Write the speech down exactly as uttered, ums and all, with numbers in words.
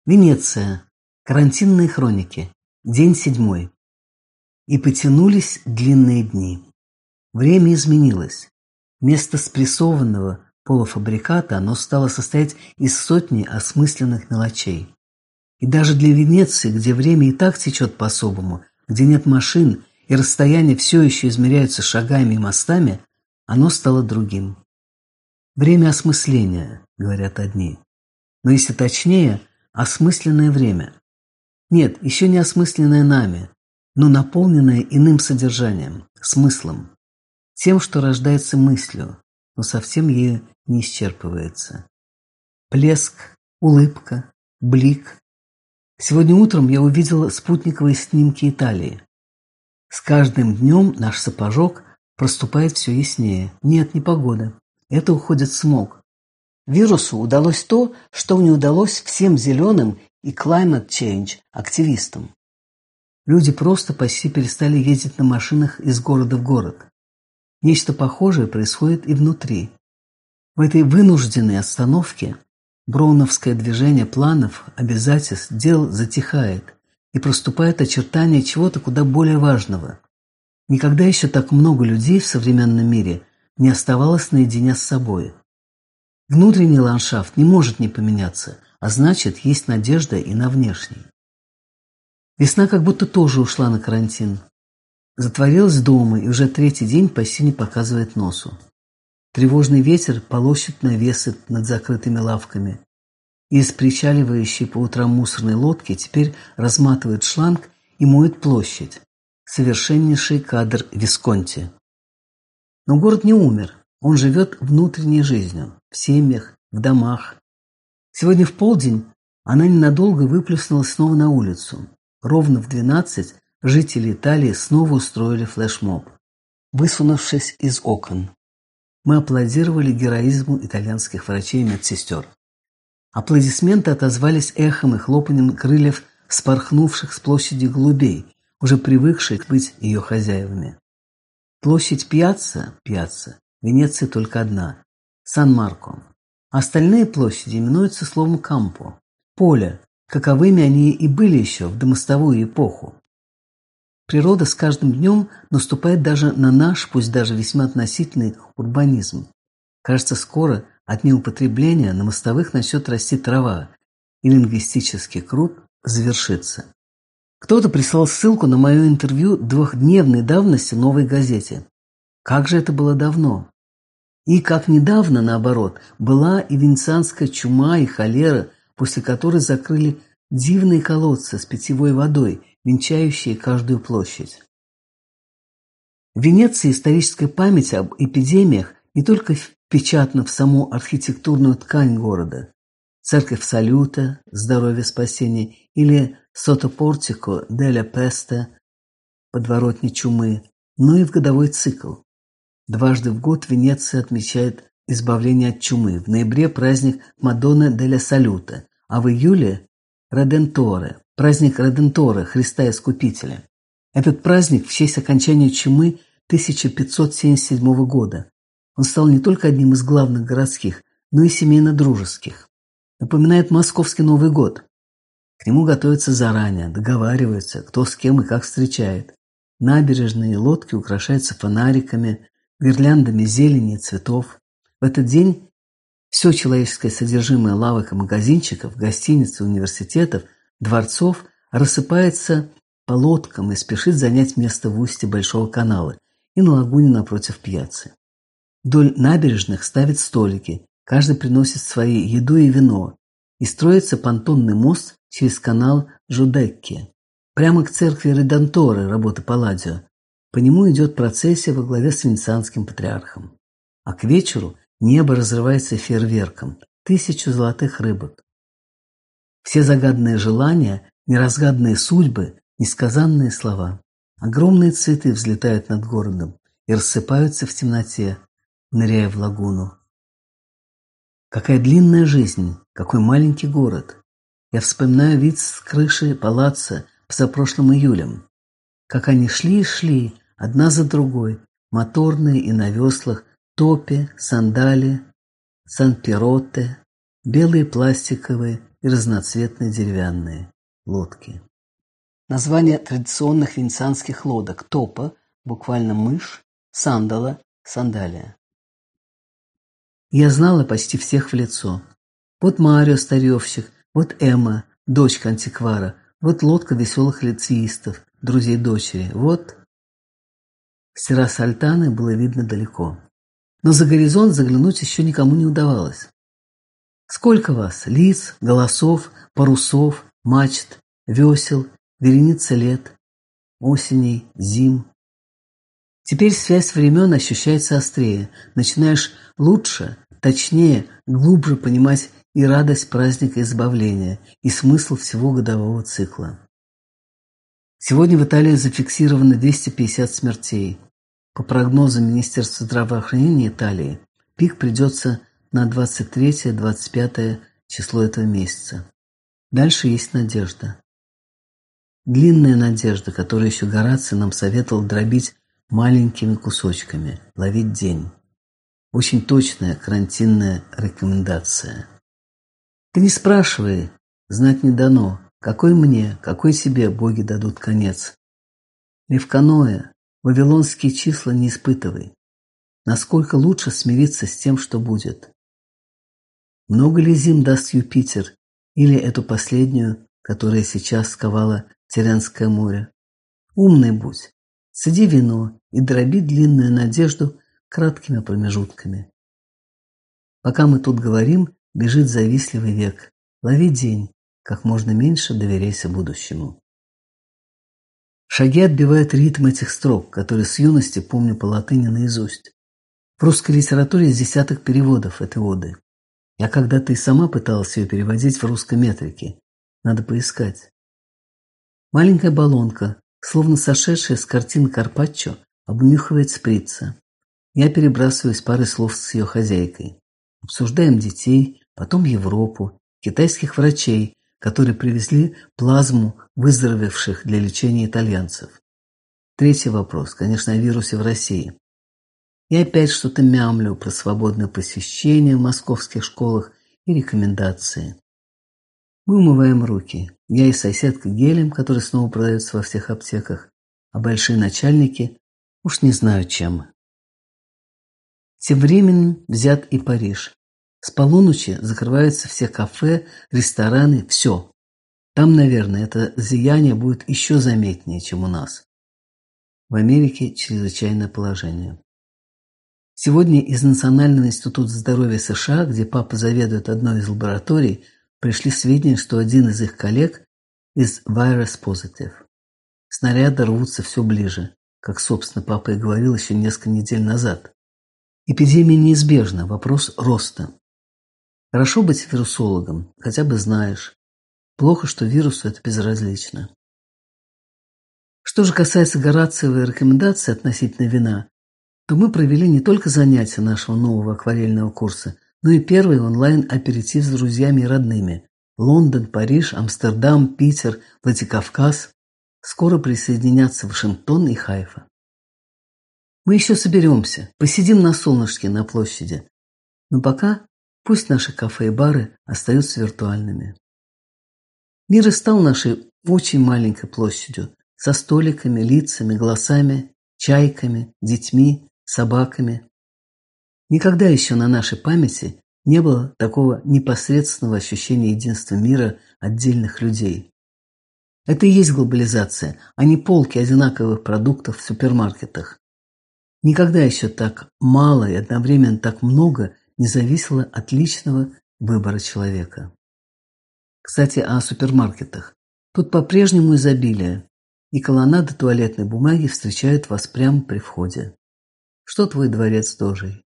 Венеция. Карантинные хроники. День седьмой. И потянулись длинные дни. Время изменилось. Вместо спрессованного полуфабриката оно стало состоять из сотни осмысленных мелочей. И даже для Венеции, где время и так течет по-особому, где нет машин и расстояния все еще измеряются шагами и мостами, оно стало другим. Время осмысления, говорят одни. Но если точнее, осмысленное время. Нет, еще не осмысленное нами, но наполненное иным содержанием, смыслом. Тем, что рождается мыслью, но совсем ею не исчерпывается. Плеск, улыбка, блик. Сегодня утром я увидела спутниковые снимки Италии. С каждым днем наш сапожок проступает все яснее. Нет, не погода. Это уходит смог. Вирусу удалось то, что не удалось всем зеленым и climate change активистам. Люди просто почти перестали ездить на машинах из города в город. Нечто похожее происходит и внутри. В этой вынужденной остановке броуновское движение планов, обязательств, дел затихает, и проступает очертания чего-то куда более важного. Никогда еще так много людей в современном мире не оставалось наедине с собой. Внутренний ландшафт не может не поменяться, а значит, есть надежда и на внешний. Весна как будто тоже ушла на карантин. Затворилась дома и уже третий день почти не показывает носу. Тревожный ветер полощет навесы над закрытыми лавками. И из причаливающей по утрам мусорной лодки теперь разматывает шланг и моет площадь. Совершеннейший кадр Висконти. Но город не умер. Он живет внутренней жизнью, в семьях, в домах. Сегодня в полдень она ненадолго выплеснулась снова на улицу. Ровно в двенадцать жители Италии снова устроили флешмоб, высунувшись из окон. Мы аплодировали героизму итальянских врачей и медсестер. Аплодисменты отозвались эхом и хлопанием крыльев спорхнувших с площади голубей, уже привыкших быть ее хозяевами. Площадь Пьяцца, Пьяцца, в Венеции только одна – Сан-Марко. Остальные площади именуются словом Кампо – поле, каковыми они и были еще в домостовую эпоху. Природа с каждым днем наступает даже на наш, пусть даже весьма относительный, урбанизм. Кажется, скоро от неупотребления на мостовых начнет расти трава, и лингвистический круг завершится. Кто-то прислал ссылку на мое интервью двухдневной давности в «Новой газете». Как же это было давно! И как недавно, наоборот, была и венецианская чума, и холера, после которой закрыли дивные колодцы с питьевой водой, венчающие каждую площадь. В Венеции историческая память об эпидемиях не только впечатана в саму архитектурную ткань города – церковь Салюта, здоровье спасения, или Сото-Портико деля Песте, подворотни чумы, но и в годовой цикл. Дважды в год Венеция отмечает избавление от чумы. В ноябре праздник Мадонна деля Салюта, а в июле – Реденторе, праздник Редентора, Христа Искупителя. Этот праздник в честь окончания чумы тысяча пятьсот семьдесят седьмого года. Он стал не только одним из главных городских, но и семейно-дружеских. Напоминает московский Новый год. К нему готовятся заранее, договариваются, кто с кем и как встречает. Набережные и лодки украшаются фонариками, гирляндами зелени и цветов. В этот день все человеческое содержимое лавок и магазинчиков, гостиниц и университетов, дворцов рассыпается по лодкам и спешит занять место в устье Большого канала и на лагуне напротив Пьяццы. Вдоль набережных ставят столики, каждый приносит свои еду и вино, и строится понтонный мост через канал Джудекки, прямо к церкви Реденторе, работы Палладио. По нему идет процессия во главе с венецианским патриархом. А к вечеру небо разрывается фейерверком, тысячу золотых рыбок. Все загаданные желания, неразгаданные судьбы, несказанные слова. Огромные цветы взлетают над городом и рассыпаются в темноте, ныряя в лагуну. Какая длинная жизнь, какой маленький город. Я вспоминаю вид с крыши палаца позапрошлым июлем. Как они шли и шли, одна за другой, моторные и на веслах, топи, сандали, санпиротте, белые пластиковые и разноцветные деревянные лодки. Название традиционных венецианских лодок: топа, буквально мышь, сандала, сандалия. Я знала почти всех в лицо. Вот Марио, старьевщик, вот Эмма, дочка антиквара, вот лодка веселых лицеистов, друзей дочери, вот... С террасы Альтаны было видно далеко. Но за горизонт заглянуть еще никому не удавалось. Сколько вас? Лиц, голосов, парусов, мачт, весел, вереница лет, осеней, зим. Теперь связь времен ощущается острее. Начинаешь лучше, точнее, глубже понимать и радость праздника избавления, и смысл всего годового цикла. Сегодня в Италии зафиксировано двести пятьдесят смертей. По прогнозам Министерства здравоохранения Италии, пик придется на двадцать третье — двадцать пятое число этого месяца. Дальше есть надежда. Длинная надежда, которую еще Гораций нам советовал дробить маленькими кусочками, ловить день. Очень точная карантинная рекомендация. Ты не спрашивай, знать не дано, какой мне, какой тебе боги дадут конец. Левканоя, вавилонские числа не испытывай. Насколько лучше смириться с тем, что будет. Много ли зим даст Юпитер, или эту последнюю, которая сейчас сковала Тиренское море? Умный будь, сади вино и дроби длинную надежду краткими промежутками. Пока мы тут говорим, бежит завистливый век. Лови день, как можно меньше доверяйся будущему. Шаги отбивают ритм этих строк, которые с юности помню по латыни наизусть. В русской литературе есть десяток переводов этой оды. Я когда-то и сама пыталась ее переводить в русской метрике. Надо поискать. Маленькая баллонка, словно сошедшая с картин Карпаччо, обнюхивает шприца. Я перебрасываюсь парой слов с ее хозяйкой. Обсуждаем детей, потом Европу, китайских врачей, которые привезли плазму выздоровевших для лечения итальянцев. Третий вопрос, конечно, о вирусе в России. И опять что-то мямлю про свободное посещение в московских школах и рекомендации. Мы умываем руки. Я и соседка гелем, который снова продается во всех аптеках, а большие начальники уж не знаю чем. Тем временем взят и Париж. С полуночи закрываются все кафе, рестораны, все. Там, наверное, это зияние будет еще заметнее, чем у нас. В Америке чрезвычайное положение. Сегодня из Национального института здоровья США, где папа заведует одной из лабораторий, пришли сведения, что один из их коллег из virus positive. Снаряды рвутся все ближе, как, собственно, папа и говорил еще несколько недель назад. Эпидемия неизбежна, вопрос роста. Хорошо быть вирусологом, хотя бы знаешь. Плохо, что вирусу это безразлично. Что же касается Горациевой рекомендации относительно вина, то мы провели не только занятия нашего нового акварельного курса, но и первый онлайн-аперитив с друзьями и родными. Лондон, Париж, Амстердам, Питер, Владикавказ. Скоро присоединятся Вашингтон и Хайфа. Мы еще соберемся, посидим на солнышке на площади. Но пока пусть наши кафе и бары остаются виртуальными. Мир и стал нашей очень маленькой площадью, со столиками, лицами, голосами, чайками, детьми, собаками. Никогда еще на нашей памяти не было такого непосредственного ощущения единства мира отдельных людей. Это и есть глобализация, а не полки одинаковых продуктов в супермаркетах. Никогда еще так мало и одновременно так много не зависело от личного выбора человека. Кстати, о супермаркетах. Тут по-прежнему изобилие, и колоннады туалетной бумаги встречают вас прямо при входе. Что твой дворец Дожей?